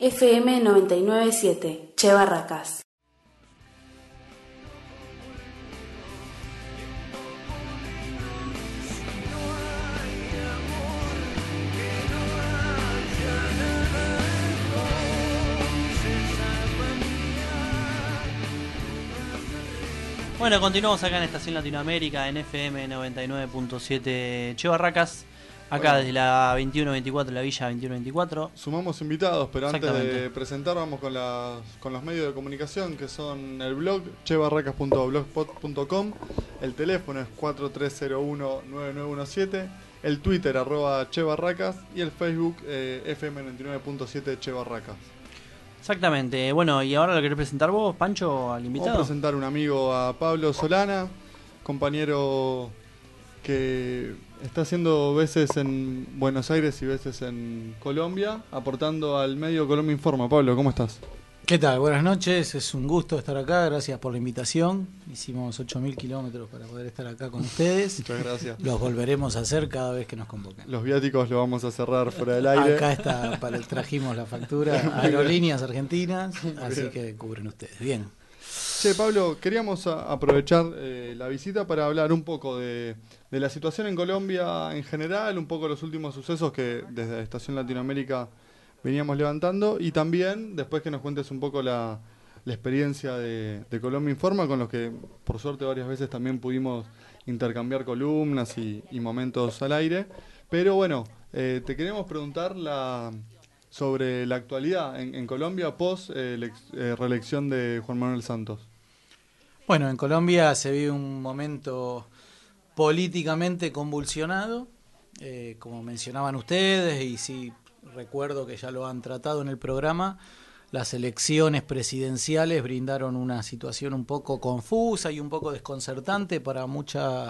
FM 99.7, Che Barracas. Bueno, continuamos acá en Estación Latinoamérica, en FM 99.7 Che Barracas. Acá desde la 2124, la Villa 2124. Sumamos invitados, pero antes de presentar vamos con los medios de comunicación, que son el blog chebarracas.blogspot.com, el teléfono es 4301-9917, el Twitter @chebarracas y el Facebook FM 99.7 Che Barracas. Exactamente. Bueno, y ahora lo querés presentar vos, Pancho, al invitado. Vamos a presentar un amigo, a Pablo Solana, compañero que está haciendo veces en Buenos Aires y veces en Colombia, aportando al medio Colombia Informa. Pablo, ¿cómo estás? ¿Qué tal? Buenas noches, es un gusto estar acá, gracias por la invitación. Hicimos 8.000 kilómetros para poder estar acá con ustedes. Muchas gracias. Los volveremos a hacer cada vez que nos convoquen. Los viáticos los vamos a cerrar fuera del aire. Acá está, trajimos la factura, Aerolíneas Argentinas, así que cubren ustedes. Bien. Che, Pablo, queríamos aprovechar la visita para hablar un poco de la situación en Colombia en general, un poco los últimos sucesos que desde Estación Latinoamérica veníamos levantando, y también después que nos cuentes un poco la experiencia de Colombia Informa, con los que por suerte varias veces también pudimos intercambiar columnas y momentos al aire. Pero bueno, te queremos preguntar sobre la actualidad en Colombia post reelección de Juan Manuel Santos. Bueno, en Colombia se vive un momento políticamente convulsionado, como mencionaban ustedes, y sí recuerdo que ya lo han tratado en el programa. Las elecciones presidenciales brindaron una situación un poco confusa y un poco desconcertante para un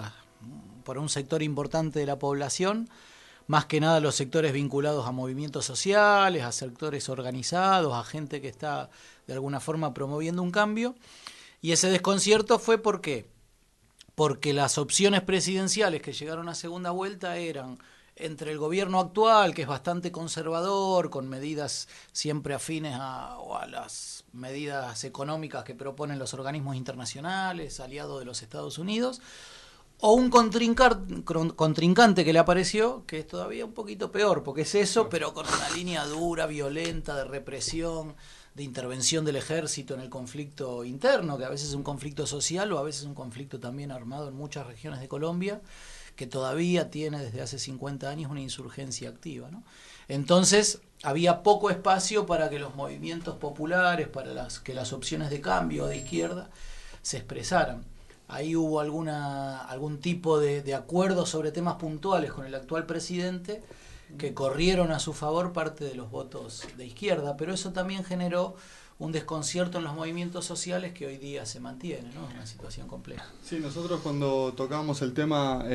sector importante de la población, más que nada los sectores vinculados a movimientos sociales, a sectores organizados, a gente que está de alguna forma promoviendo un cambio. Y ese desconcierto fue ¿por qué? Porque las opciones presidenciales que llegaron a segunda vuelta eran entre el gobierno actual, que es bastante conservador, con medidas siempre afines a las medidas económicas que proponen los organismos internacionales, aliados de los Estados Unidos, o un contrincante que le apareció, que es todavía un poquito peor, porque es eso, pero con una línea dura, violenta, de represión, de intervención del ejército en el conflicto interno, que a veces es un conflicto social o a veces es un conflicto también armado en muchas regiones de Colombia, que todavía tiene desde hace 50 años una insurgencia activa, ¿no? Entonces había poco espacio para que los movimientos populares, para que las opciones de cambio de izquierda se expresaran. Ahí hubo algún tipo de acuerdo sobre temas puntuales con el actual presidente que corrieron a su favor parte de los votos de izquierda, pero eso también generó un desconcierto en los movimientos sociales que hoy día se mantiene, ¿no? Es una situación compleja. Sí, nosotros cuando tocábamos el tema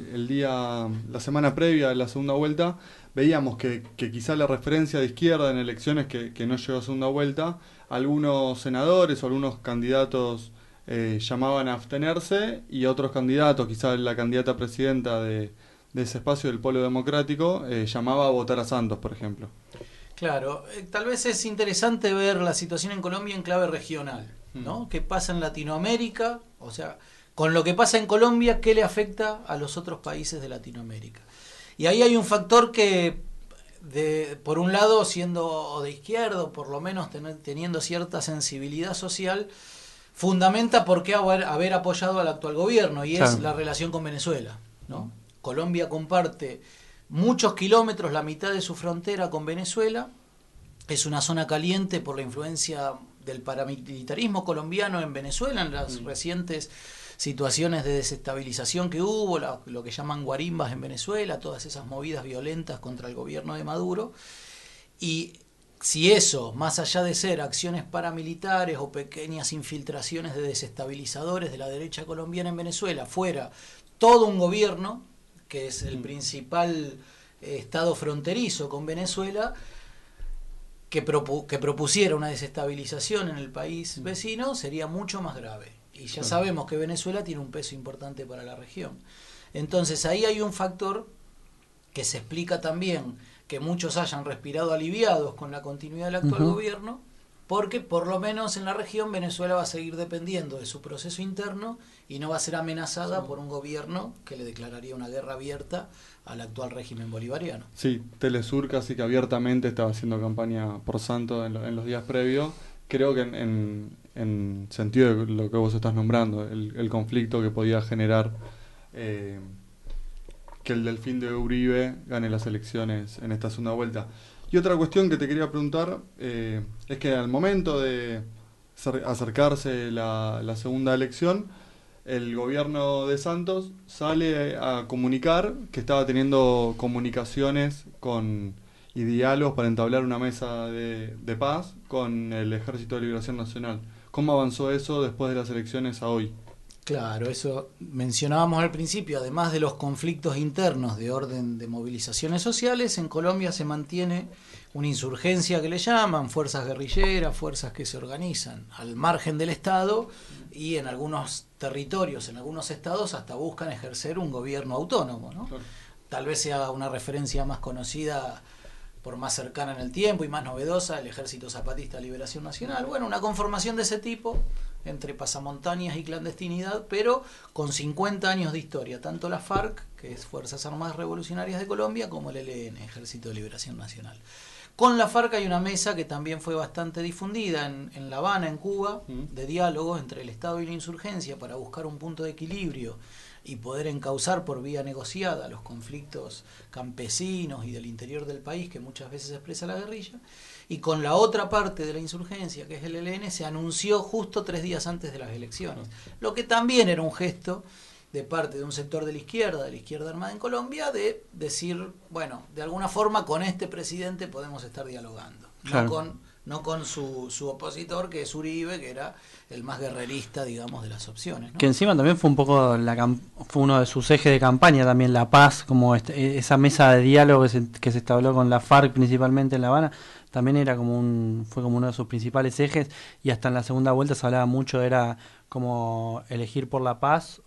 la semana previa de la segunda vuelta, veíamos que quizá la referencia de izquierda en elecciones que no llegó a segunda vuelta, algunos senadores o algunos candidatos llamaban a abstenerse, y otros candidatos, quizá la candidata presidenta de ese espacio del Polo Democrático, llamaba a votar a Santos, por ejemplo. Claro, tal vez es interesante ver la situación en Colombia en clave regional, ¿no? ¿Qué pasa en Latinoamérica? O sea, con lo que pasa en Colombia, ¿qué le afecta a los otros países de Latinoamérica? Y ahí hay un factor que, por un lado, siendo de izquierda, por lo menos teniendo cierta sensibilidad social, fundamenta por qué haber apoyado al actual gobierno, y es la relación con Venezuela, ¿no? Colombia comparte muchos kilómetros, la mitad de su frontera con Venezuela, es una zona caliente por la influencia del paramilitarismo colombiano en Venezuela, en las recientes situaciones de desestabilización que hubo, lo que llaman guarimbas en Venezuela, todas esas movidas violentas contra el gobierno de Maduro. Y si eso, más allá de ser acciones paramilitares o pequeñas infiltraciones de desestabilizadores de la derecha colombiana en Venezuela, fuera todo un gobierno, que es el principal estado fronterizo con Venezuela, que propusiera una desestabilización en el país vecino, sería mucho más grave. Y ya sabemos que Venezuela tiene un peso importante para la región. Entonces ahí hay un factor que se explica también que muchos hayan respirado aliviados con la continuidad del actual gobierno, porque por lo menos en la región Venezuela va a seguir dependiendo de su proceso interno y no va a ser amenazada por un gobierno que le declararía una guerra abierta al actual régimen bolivariano. Sí, Telesur casi que abiertamente estaba haciendo campaña por Santos en los días previos. Creo que en sentido de lo que vos estás nombrando, el conflicto que podía generar que el Delfín de Uribe gane las elecciones en esta segunda vuelta. Y otra cuestión que te quería preguntar es que al momento de acercarse la segunda elección, el gobierno de Santos sale a comunicar que estaba teniendo comunicaciones y diálogos para entablar una mesa de paz con el Ejército de Liberación Nacional. ¿Cómo avanzó eso después de las elecciones a hoy? Claro, eso mencionábamos al principio, además de los conflictos internos de orden de movilizaciones sociales, en Colombia se mantiene una insurgencia que le llaman, fuerzas guerrilleras, fuerzas que se organizan al margen del Estado y en algunos territorios, en algunos estados, hasta buscan ejercer un gobierno autónomo, ¿no? Claro. Tal vez sea una referencia más conocida por más cercana en el tiempo y más novedosa, el Ejército Zapatista de Liberación Nacional. Bueno, una conformación de ese tipo, entre pasamontañas y clandestinidad, pero con 50 años de historia, tanto la FARC, que es Fuerzas Armadas Revolucionarias de Colombia, como el ELN, Ejército de Liberación Nacional. Con la FARC hay una mesa que también fue bastante difundida en La Habana, en Cuba, de diálogos entre el Estado y la insurgencia para buscar un punto de equilibrio y poder encauzar por vía negociada los conflictos campesinos y del interior del país que muchas veces expresa la guerrilla. Y con la otra parte de la insurgencia, que es el ELN, se anunció justo 3 días antes de las elecciones, lo que también era un gesto de parte de un sector de la izquierda armada en Colombia, de decir, bueno, de alguna forma con este presidente podemos estar dialogando, claro. no con su opositor, que es Uribe, que era el más guerrerista, digamos, de las opciones, ¿no? Que encima también fue un poco fue uno de sus ejes de campaña también, la paz, como esa mesa de diálogo que se establó con la FARC principalmente en La Habana, también era fue como uno de sus principales ejes, y hasta en la segunda vuelta se hablaba mucho, era como elegir por la paz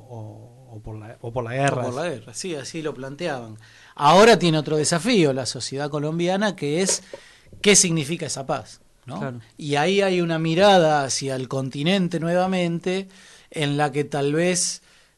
o por la guerra. O por la guerra, sí, así lo planteaban. Ahora tiene otro desafío la sociedad colombiana, que es ¿qué significa esa paz? ¿No? Claro. Y ahí hay una mirada hacia el continente nuevamente, en la que tal vez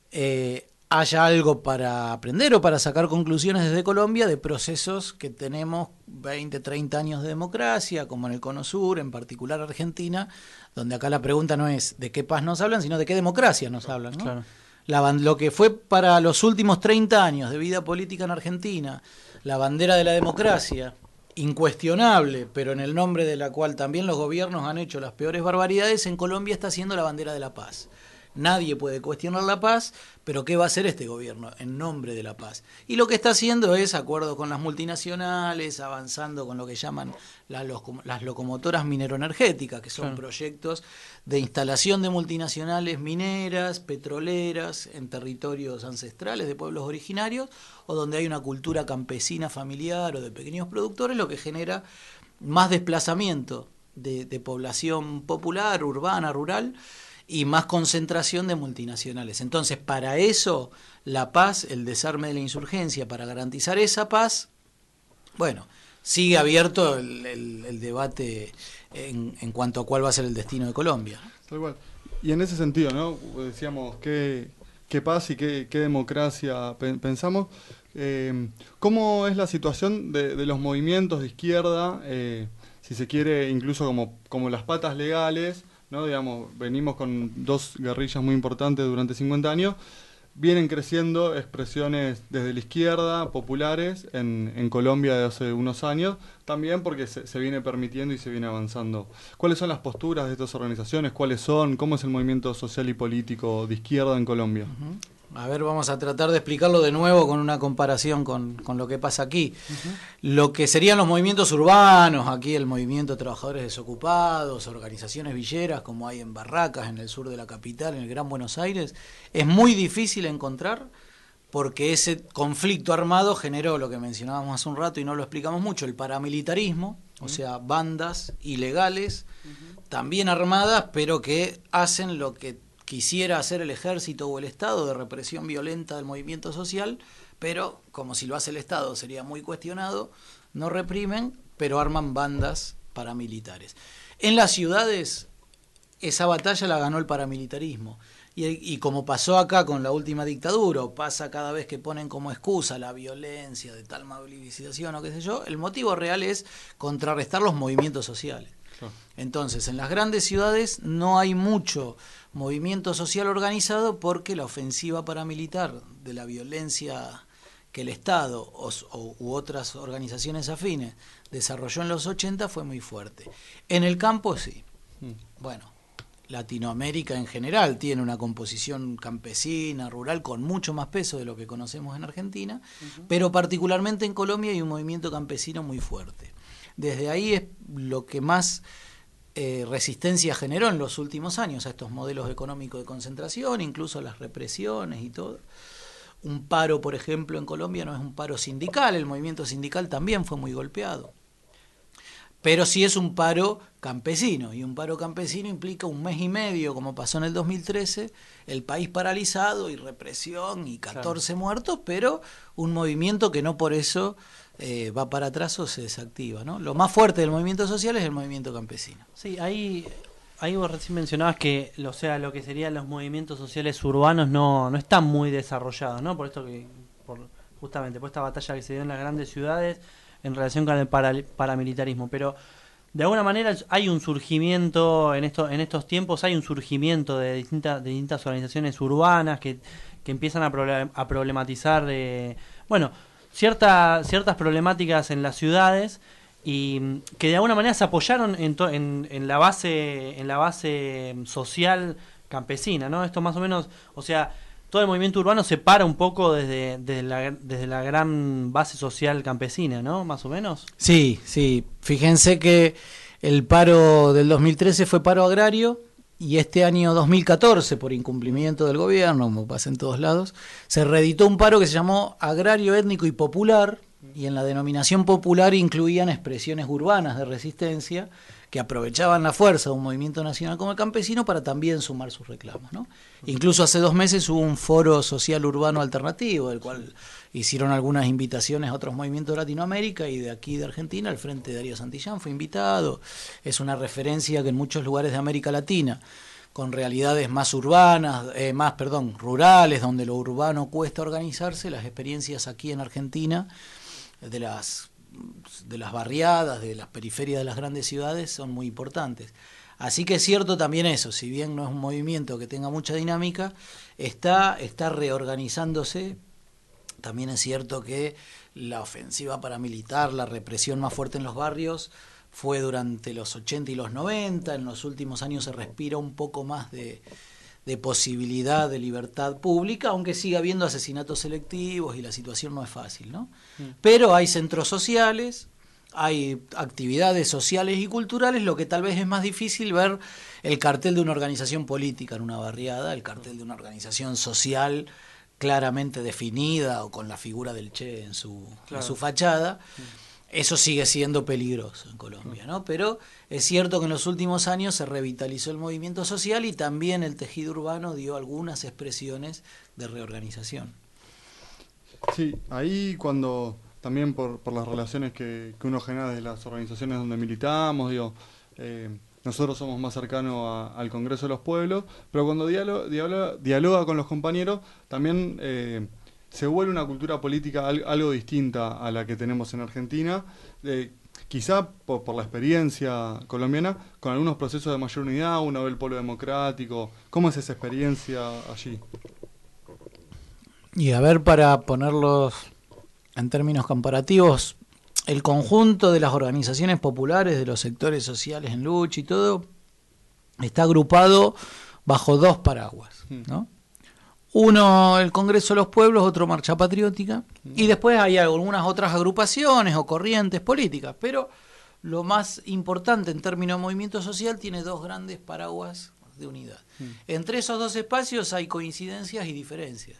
haya algo para aprender o para sacar conclusiones desde Colombia de procesos que tenemos 20, 30 años de democracia, como en el Cono Sur, en particular Argentina, donde acá la pregunta no es de qué paz nos hablan, sino de qué democracia nos hablan, ¿no? Claro. Lo que fue para los últimos 30 años de vida política en Argentina, la bandera de la democracia, incuestionable, pero en el nombre de la cual también los gobiernos han hecho las peores barbaridades, en Colombia está siendo la bandera de la paz. Nadie puede cuestionar la paz, pero ¿qué va a hacer este gobierno en nombre de la paz? Y lo que está haciendo es acuerdos con las multinacionales, avanzando con lo que llaman las locomotoras mineroenergéticas, que son proyectos de instalación de multinacionales mineras, petroleras, en territorios ancestrales de pueblos originarios, o donde hay una cultura campesina familiar o de pequeños productores, lo que genera más desplazamiento de población popular, urbana, rural, y más concentración de multinacionales. Entonces, para eso, la paz, el desarme de la insurgencia, para garantizar esa paz, bueno, sigue abierto el debate en cuanto a cuál va a ser el destino de Colombia. Tal cual. Y en ese sentido, ¿no? Decíamos, qué paz y qué democracia pensamos. ¿Cómo es la situación de los movimientos de izquierda, si se quiere, incluso como las patas legales, ¿no? Digamos, venimos con 2 guerrillas muy importantes durante 50 años, vienen creciendo expresiones desde la izquierda, populares, en Colombia de hace unos años, también porque se viene permitiendo y se viene avanzando. ¿Cuáles son las posturas de estas organizaciones? ¿Cuáles son? ¿Cómo es el movimiento social y político de izquierda en Colombia? Uh-huh. A ver, vamos a tratar de explicarlo de nuevo con una comparación con lo que pasa aquí. Lo que serían los movimientos urbanos, aquí el movimiento de trabajadores desocupados, organizaciones villeras como hay en Barracas, en el sur de la capital, en el Gran Buenos Aires, es muy difícil encontrar porque ese conflicto armado generó lo que mencionábamos hace un rato y no lo explicamos mucho, el paramilitarismo, o sea, bandas ilegales, también armadas, pero que hacen lo que quisiera hacer el ejército o el Estado, de represión violenta del movimiento social, pero como si lo hace el Estado sería muy cuestionado, no reprimen, pero arman bandas paramilitares. En las ciudades, esa batalla la ganó el paramilitarismo. Y como pasó acá con la última dictadura, o pasa cada vez que ponen como excusa la violencia de tal movilización o qué sé yo, el motivo real es contrarrestar los movimientos sociales. Entonces, en las grandes ciudades no hay mucho movimiento social organizado porque la ofensiva paramilitar de la violencia que el Estado u otras organizaciones afines desarrolló en los 80 fue muy fuerte. En el campo sí. Bueno, Latinoamérica en general tiene una composición campesina, rural, con mucho más peso de lo que conocemos en Argentina, pero particularmente en Colombia hay un movimiento campesino muy fuerte. Desde ahí es lo que más resistencia generó en los últimos años a estos modelos económicos de concentración, incluso a las represiones y todo. Un paro, por ejemplo, en Colombia no es un paro sindical, el movimiento sindical también fue muy golpeado. Pero sí es un paro campesino, y un paro campesino implica un mes y medio, como pasó en el 2013, el país paralizado y represión y 14 muertos, pero un movimiento que no por eso va para atrás o se desactiva, ¿no? Lo más fuerte del movimiento social es el movimiento campesino. Sí, ahí vos recién mencionabas que, o sea, lo que serían los movimientos sociales urbanos no están muy desarrollados, ¿no? Por esto justamente por esta batalla que se dio en las grandes ciudades en relación con el paramilitarismo, pero de alguna manera hay un surgimiento en estos tiempos, hay un surgimiento de distintas organizaciones urbanas que empiezan a problematizar ciertas problemáticas en las ciudades y que de alguna manera se apoyaron en la base social campesina, ¿no? Esto más o menos, o sea, todo el movimiento urbano se para un poco desde la gran base social campesina, ¿no? Más o menos. Sí. Fíjense que el paro del 2013 fue paro agrario y este año 2014, por incumplimiento del gobierno, como pasa en todos lados, se reeditó un paro que se llamó Agrario Étnico y Popular, y en la denominación popular incluían expresiones urbanas de resistencia que aprovechaban la fuerza de un movimiento nacional como el campesino para también sumar sus reclamos, ¿no? Incluso hace 2 meses hubo un foro social urbano alternativo, del cual hicieron algunas invitaciones a otros movimientos de Latinoamérica y de aquí de Argentina. El Frente de Darío Santillán fue invitado. Es una referencia que en muchos lugares de América Latina, con realidades más rurales, donde lo urbano cuesta organizarse, las experiencias aquí en Argentina de las barriadas, de las periferias de las grandes ciudades son muy importantes. Así que es cierto también eso, si bien no es un movimiento que tenga mucha dinámica, está reorganizándose. También es cierto que la ofensiva paramilitar, la represión más fuerte en los barrios fue durante los 80 y los 90, en los últimos años se respira un poco más de posibilidad de libertad pública, aunque siga habiendo asesinatos selectivos y la situación no es fácil, ¿no? Pero hay centros sociales, hay actividades sociales y culturales, lo que tal vez es más difícil ver el cartel de una organización política en una barriada, el cartel de una organización social claramente definida o con la figura del Che en su fachada. Eso sigue siendo peligroso en Colombia, ¿no? Pero es cierto que en los últimos años se revitalizó el movimiento social y también el tejido urbano dio algunas expresiones de reorganización. Sí, ahí cuando también por las relaciones que uno genera desde las organizaciones donde militamos, nosotros somos más cercanos al Congreso de los Pueblos, pero cuando dialoga con los compañeros también se vuelve una cultura política algo distinta a la que tenemos en Argentina, quizá por la experiencia colombiana, con algunos procesos de mayor unidad, uno ve el polo democrático. ¿Cómo es esa experiencia allí? Y a ver, para ponerlos en términos comparativos, el conjunto de las organizaciones populares, de los sectores sociales en lucha y todo, está agrupado bajo 2 paraguas, ¿no? Uno, el Congreso de los Pueblos, otro Marcha Patriótica, y después hay algunas otras agrupaciones o corrientes políticas, pero lo más importante en términos de movimiento social tiene 2 grandes paraguas de unidad. Entre esos 2 espacios hay coincidencias y diferencias,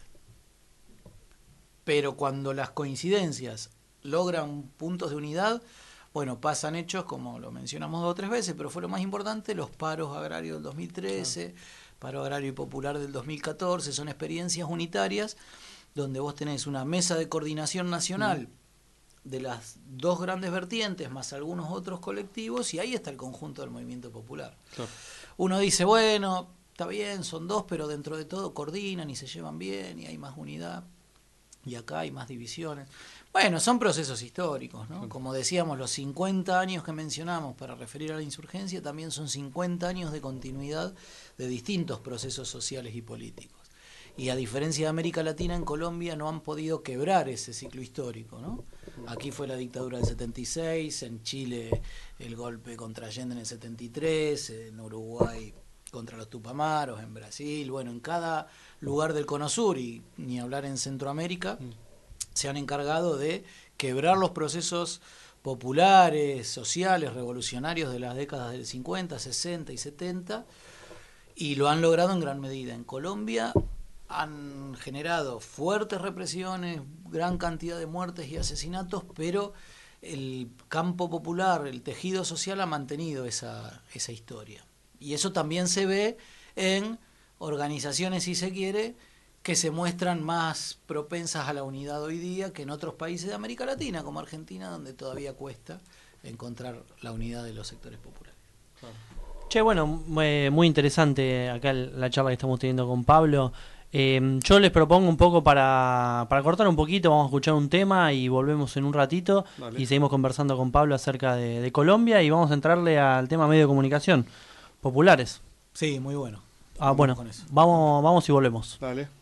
pero cuando las coincidencias logran puntos de unidad, bueno, pasan hechos como lo mencionamos 2 o 3 veces, pero fue lo más importante, los paros agrarios del 2013, paro agrario y popular del 2014, son experiencias unitarias donde vos tenés una mesa de coordinación nacional de las dos grandes vertientes, más algunos otros colectivos, y ahí está el conjunto del movimiento popular. Claro. Uno dice, bueno, está bien, son dos, pero dentro de todo coordinan y se llevan bien, y hay más unidad, y acá hay más divisiones. Bueno, son procesos históricos, ¿no? Como decíamos, los 50 años que mencionamos para referir a la insurgencia también son 50 años de continuidad de distintos procesos sociales y políticos. Y a diferencia de América Latina, en Colombia no han podido quebrar ese ciclo histórico, ¿no? Aquí fue la dictadura del 76, en Chile el golpe contra Allende en el 73, en Uruguay contra los Tupamaros, en Brasil, bueno, en cada lugar del Cono Sur, y ni hablar en Centroamérica, se han encargado de quebrar los procesos populares, sociales, revolucionarios de las décadas del 50, 60 y 70, y lo han logrado en gran medida. En Colombia han generado fuertes represiones, gran cantidad de muertes y asesinatos, pero el campo popular, el tejido social ha mantenido esa historia. Y eso también se ve en organizaciones, si se quiere, que se muestran más propensas a la unidad hoy día que en otros países de América Latina, como Argentina, donde todavía cuesta encontrar la unidad de los sectores populares. Che, bueno, muy interesante acá la charla que estamos teniendo con Pablo. Yo les propongo un poco para cortar un poquito, vamos a escuchar un tema y volvemos en un ratito. Dale. Y seguimos conversando con Pablo acerca de Colombia y vamos a entrarle al tema medio de comunicación populares. Sí, muy bueno. Bueno, vamos y volvemos. Dale.